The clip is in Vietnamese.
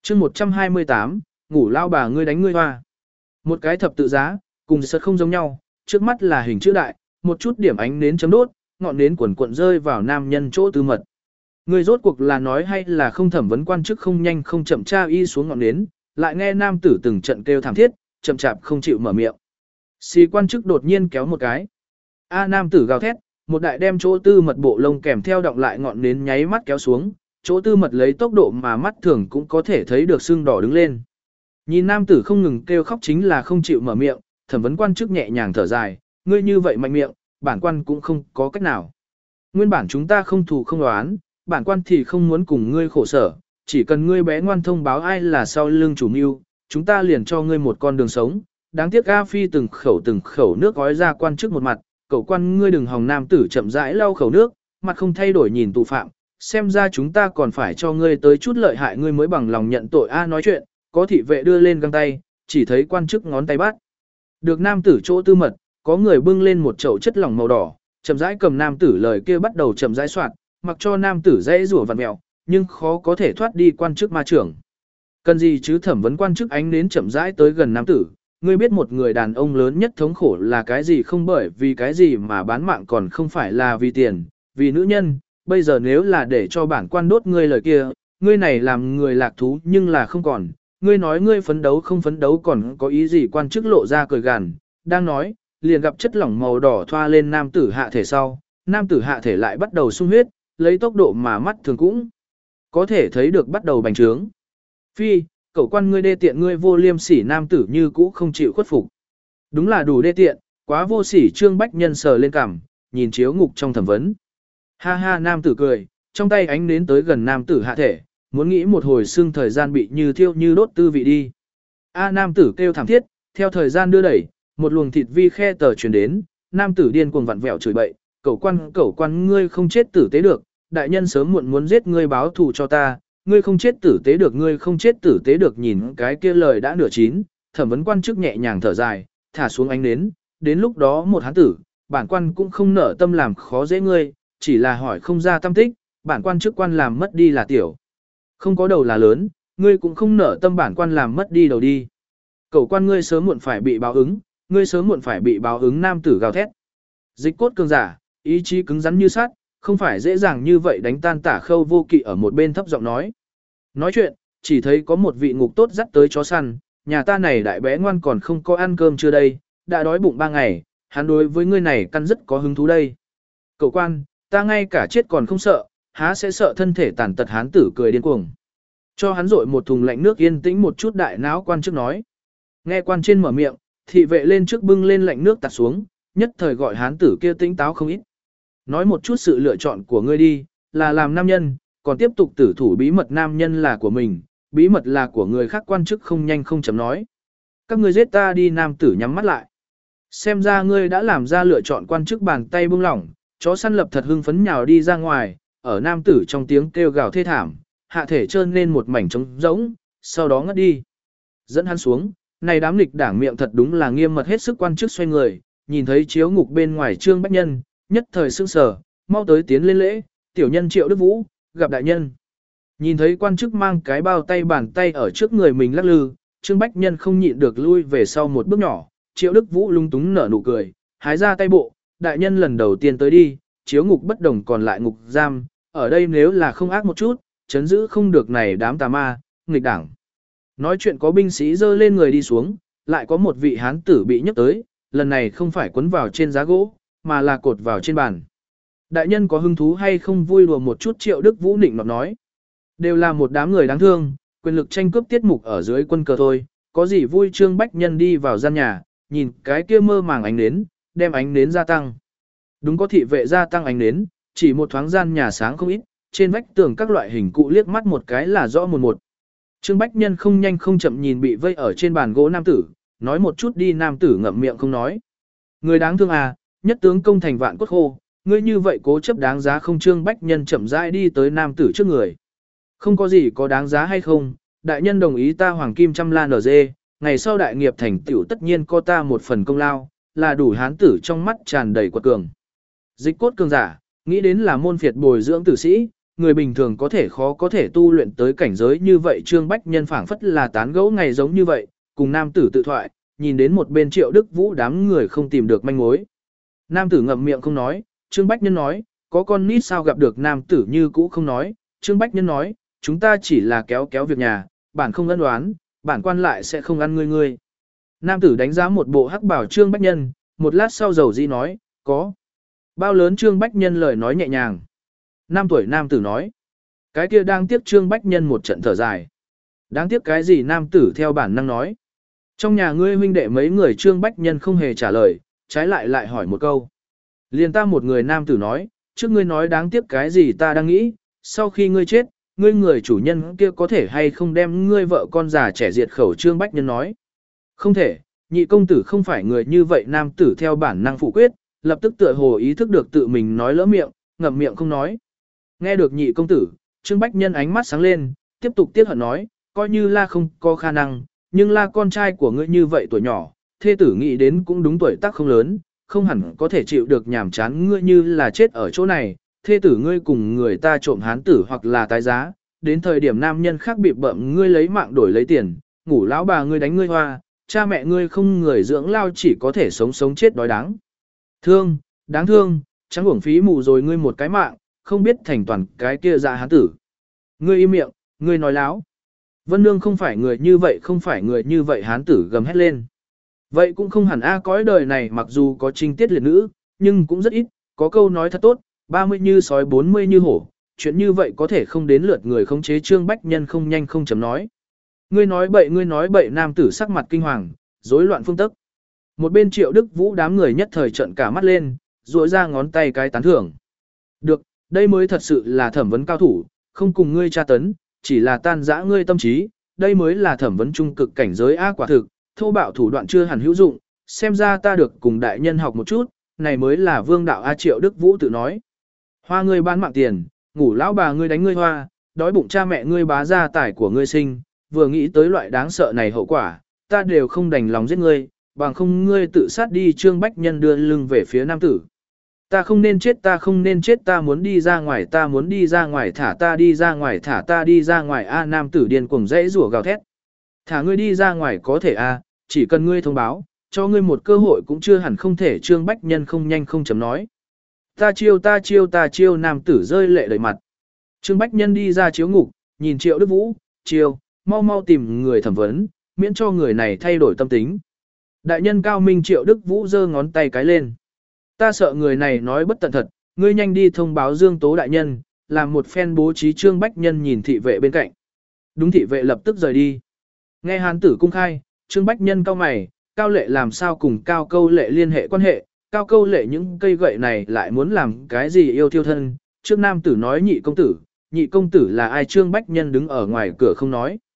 chương 128, ngủ lao bà ngươi đánh ngươi hoa. Một cái thập tự giá, cùng sật không giống nhau, trước mắt là hình chữ đại, một chút điểm ánh nến chấm đốt, ngọn nến quần cuộn rơi vào nam nhân chỗ tư mật. Người rốt cuộc là nói hay là không, thẩm vấn quan chức không nhanh không chậm tra y xuống ngọn nến, lại nghe nam tử từng trận kêu thảm thiết, chậm chạp không chịu mở miệng. Xì quan chức đột nhiên kéo một cái. Nam tử gào thét, một đại đem chỗ tư mật bộ lông kèm theo động lại ngọn nến nháy mắt kéo xuống, chỗ tư mật lấy tốc độ mà mắt thường cũng có thể thấy được sưng đỏ đứng lên. Nhìn nam tử không ngừng kêu khóc chính là không chịu mở miệng, thẩm vấn quan chức nhẹ nhàng thở dài, ngươi như vậy mạnh miệng, bản quan cũng không có cách nào. Nguyên bản chúng ta không thù không đoán, bản quan thì không muốn cùng ngươi khổ sở, chỉ cần ngươi bé ngoan thông báo ai là sau lưng chủ mưu, chúng ta liền cho ngươi một con đường sống. Đáng tiếc A Phi từng khẩu nước gói ra quan chức một mặt, cậu quan ngươi đừng hòng. Nam tử chậm rãi lau khẩu nước, mặt không thay đổi nhìn tù phạm, xem ra chúng ta còn phải cho ngươi tới chút lợi hại ngươi mới bằng lòng nhận tội. Nói chuyện, có thị vệ đưa lên găng tay, chỉ thấy quan chức ngón tay bắt được nam tử chỗ tư mật, có người bưng lên một chậu chất lỏng màu đỏ, chậm rãi cầm nam tử lời kia bắt đầu chậm rãi soạn, mặc cho nam tử dãy rủa vặn mèo, nhưng khó có thể thoát đi quan chức ma trưởng. Cần gì chứ, thẩm vấn quan chức ánh nến chậm rãi tới gần nam tử, ngươi biết một người đàn ông lớn nhất thống khổ là cái gì không? Bởi vì cái gì mà bán mạng còn không phải là vì tiền, vì nữ nhân. Bây giờ nếu là để cho bản quan đốt ngươi lời kia, ngươi này làm người lạc thú nhưng là không còn. Ngươi nói ngươi phấn đấu không phấn đấu còn có ý gì? Quan chức lộ ra cười gằn, đang nói, liền gặp chất lỏng màu đỏ thoa lên nam tử hạ thể sau, nam tử hạ thể lại bắt đầu sung huyết, lấy tốc độ mà mắt thường cũng có thể thấy được bắt đầu bành trướng. Phi, cậu quan ngươi đê tiện, ngươi vô liêm sỉ. Nam tử như cũ không chịu khuất phục. Đúng là đủ đê tiện, quá vô sỉ. Trương Bách Nhân sờ lên cằm, nhìn chiếu ngục trong thẩm vấn. Ha ha, nam tử cười, trong tay ánh nến tới gần nam tử hạ thể, muốn nghĩ một hồi xương thời gian bị như thiêu như đốt tư vị đi. Nam tử kêu thảm thiết, theo thời gian đưa đẩy, một luồng thịt vi khe tờ truyền đến, nam tử điên cuồng vặn vẹo chửi bậy, cậu quan ngươi không chết tử tế được, đại nhân sớm muộn muốn giết ngươi báo thù cho ta, ngươi không chết tử tế được, ngươi không chết tử tế được. Nhìn cái kia lời đã nửa chín, thẩm vấn quan chức nhẹ nhàng thở dài, thả xuống ánh nến, đến lúc đó một hán tử, bản quan cũng không nở tâm làm khó dễ ngươi, chỉ là hỏi không ra tâm tích, bản quan chức quan làm mất đi là tiểu, không có đầu là lớn, ngươi cũng không nở tâm bản quan làm mất đi đầu đi. Cậu quan ngươi sớm muộn phải bị báo ứng, ngươi sớm muộn phải bị báo ứng. Nam tử gào thét. Dịch cốt cường giả, ý chí cứng rắn như sắt, không phải dễ dàng như vậy đánh tan. Tả Khâu Vô Kỵ ở một bên thấp giọng nói. Nói chuyện, chỉ thấy có một vị ngục tốt dắt tới chó săn, nhà ta này đại bé ngoan còn không có ăn cơm chưa đây, đã đói bụng 3 ngày, hắn đối với ngươi này căn rất có hứng thú đây. Cậu quan, ta ngay cả chết còn không sợ, há sẽ sợ thân thể tàn tật? Hán tử cười điên cuồng. Cho hắn rội một thùng lạnh nước yên tĩnh một chút. Đại náo quan trước nói. Nghe quan trên mở miệng, thị vệ lên trước bưng lên lạnh nước tạt xuống, nhất thời gọi hán tử kia tĩnh táo không ít. Nói một chút sự lựa chọn của ngươi đi, là làm nam nhân, còn tiếp tục tử thủ bí mật. Nam nhân là của mình, bí mật là của người khác. Quan chức không nhanh không chậm nói. Các ngươi giết ta đi. Nam tử nhắm mắt lại. Xem ra ngươi đã làm ra lựa chọn. Quan chức bàn tay buông lỏng, chó săn lập thật hưng phấn nhào đi ra ngoài, ở nam tử trong tiếng kêu gào thê thảm, hạ thể trơn lên một mảnh trống rỗng, sau đó ngất đi. Dẫn hắn xuống, này đám nghịch đảng miệng thật đúng là nghiêm mật hết sức. Quan chức xoay người, nhìn thấy chiếu ngục bên ngoài Trương Bách Nhân, nhất thời sững sờ, mau tới tiến lên lễ, tiểu nhân Triệu Đức Vũ, gặp đại nhân. Nhìn thấy quan chức mang cái bao tay bàn tay ở trước người mình lắc lư, Trương Bách Nhân không nhịn được lui về sau một bước nhỏ. Triệu Đức Vũ lung túng nở nụ cười, hái ra tay bộ, đại nhân lần đầu tiên tới đi, chiếu ngục bất đồng còn lại ngục giam, ở đây nếu là không ác một chút, chấn giữ không được này đám tà ma, nghịch đảng. Nói chuyện có binh sĩ dơ lên người đi xuống, lại có một vị hán tử bị nhấc tới, lần này không phải quấn vào trên giá gỗ, mà là cột vào trên bàn. Đại nhân có hứng thú hay không vui đùa một chút? Triệu Đức Vũ nịnh nọt nói. Đều là một đám người đáng thương, quyền lực tranh cướp tiết mục ở dưới quân cờ thôi, có gì vui? Trương Bách Nhân đi vào gian nhà, nhìn cái kia mơ màng ánh nến, đem ánh nến gia tăng. Đúng, có thị vệ gia tăng ánh nến, chỉ một thoáng gian nhà sáng không ít, trên vách tường các loại hình cụ liếc mắt một cái là rõ một. Trương Bách Nhân không nhanh không chậm nhìn bị vây ở trên bàn gỗ nam tử, nói một chút đi. Nam tử ngậm miệng không nói. Người đáng thương à, nhất tướng công thành vạn cốt khô, ngươi như vậy cố chấp đáng giá không? Trương Bách Nhân chậm rãi đi tới nam tử trước người. Không có gì có đáng giá hay không, đại nhân đồng ý ta hoàng kim trăm lan ở dê, ngày sau đại nghiệp thành tựu tất nhiên có ta một phần công lao, là đủ. Hán tử trong mắt tràn đầy quật cường. Dịch cốt cường giả, nghĩ đến là môn phiệt bồi dưỡng tử sĩ, người bình thường có thể khó có thể tu luyện tới cảnh giới như vậy. Trương Bách Nhân phảng phất là tán gẫu ngày giống như vậy, cùng nam tử tự thoại, nhìn đến một bên Triệu Đức Vũ đám người không tìm được manh mối. Nam tử ngậm miệng không nói, Trương Bách Nhân nói, có con nít sao gặp được nam tử như cũ không nói. Trương Bách Nhân nói, chúng ta chỉ là kéo kéo việc nhà, bản không ân đoán, bản quan lại sẽ không ăn ngươi. Nam tử đánh giá một bộ hắc bảo Trương Bách Nhân, một lát sau dầu dĩ nói, có. Bao lớn Trương Bách Nhân lời nói nhẹ nhàng. 5 tuổi nam tử nói, cái kia đang tiếc. Trương Bách Nhân một trận thở dài. Đáng tiếc cái gì? Nam tử theo bản năng nói. Trong nhà ngươi huynh đệ mấy người? Trương Bách Nhân không hề trả lời, trái lại hỏi một câu. Liền ta một người. Nam tử nói, trước ngươi nói đáng tiếc cái gì ta đang nghĩ, sau khi ngươi chết, ngươi người chủ nhân kia có thể hay không đem ngươi vợ con già trẻ diệt khẩu? Trương Bách Nhân nói, không thể, nhị công tử không phải người như vậy. Nam tử theo bản năng phủ quyết, lập tức tựa hồ ý thức được tự mình nói lỡ miệng, ngậm miệng không nói. Nghe được nhị công tử, Trương Bách Nhân ánh mắt sáng lên, tiếp tục tiếc hận nói, coi như la không có khả năng, nhưng la con trai của ngươi như vậy tuổi nhỏ, thê tử nghĩ đến cũng đúng tuổi tác không lớn, không hẳn có thể chịu được nhàm chán. Ngươi như là chết ở chỗ này, thê tử ngươi cùng người ta trộm hán tử hoặc là tái giá, đến thời điểm nam nhân khác bị bậm ngươi lấy mạng đổi lấy tiền, ngủ lão bà ngươi đánh ngươi hoa, cha mẹ ngươi không người dưỡng lao chỉ có thể sống chết đói đáng thương, chẳng uổng phí mù rồi ngươi một cái mạng, không biết thành toàn cái kia dạ hán tử. Ngươi im miệng, ngươi nói láo. Vân Nương không phải người như vậy, không phải người như vậy. Hán tử gầm hét lên. Vậy cũng không hẳn cõi đời này mặc dù có trinh tiết liệt nữ, nhưng cũng rất ít, có câu nói thật tốt, 30 như sói 40 như hổ, chuyện như vậy có thể không đến lượt người khống chế. Trương Bách Nhân không nhanh không chấm nói. Ngươi nói bậy. Nam tử sắc mặt kinh hoàng, rối loạn phương tức. Một bên Triệu Đức Vũ đám người nhất thời trợn cả mắt lên, duỗi ra ngón tay cái tán thưởng. Được, đây mới thật sự là thẩm vấn cao thủ, không cùng ngươi tra tấn, chỉ là tan rã ngươi tâm trí, đây mới là thẩm vấn trung cực cảnh giới. Quả thực, thô bạo thủ đoạn chưa hẳn hữu dụng, xem ra ta được cùng đại nhân học một chút, này mới là vương đạo. Triệu Đức Vũ tự nói. Hoa ngươi bán mạng tiền, ngủ lão bà ngươi đánh ngươi hoa, đói bụng cha mẹ ngươi bá gia tài của ngươi sinh, vừa nghĩ tới loại đáng sợ này hậu quả, ta đều không đành lòng giết ngươi, bằng không ngươi tự sát đi. Trương Bách Nhân đưa lưng về phía nam tử. Ta không nên chết, ta muốn đi ra ngoài, thả ta đi ra ngoài. Nam tử điên cuồng dãy rủa gào thét. Thả ngươi đi ra ngoài có thể chỉ cần ngươi thông báo, cho ngươi một cơ hội cũng chưa hẳn không thể. Trương Bách Nhân không nhanh không chấm nói. Ta chiêu. Nam tử rơi lệ đầy mặt. Trương Bách Nhân đi ra chiếu ngục, nhìn Triệu Đức Vũ, chiêu, mau tìm người thẩm vấn, miễn cho người này thay đổi tâm tính. Đại nhân cao minh. Triệu Đức Vũ giơ ngón tay cái lên. Ta sợ người này nói bất tận thật, ngươi nhanh đi thông báo Dương Tố đại nhân, làm một phen bố trí. Trương Bách Nhân nhìn thị vệ bên cạnh. Đúng, thị vệ lập tức rời đi. Nghe hán tử cung khai, Trương Bách Nhân cau mày, Cao Lệ làm sao cùng Cao Câu Lệ liên hệ quan hệ, Cao Câu Lệ những cây gậy này lại muốn làm cái gì yêu thiêu thân. Trước nam tử nói nhị công tử là ai? Trương Bách Nhân đứng ở ngoài cửa không nói.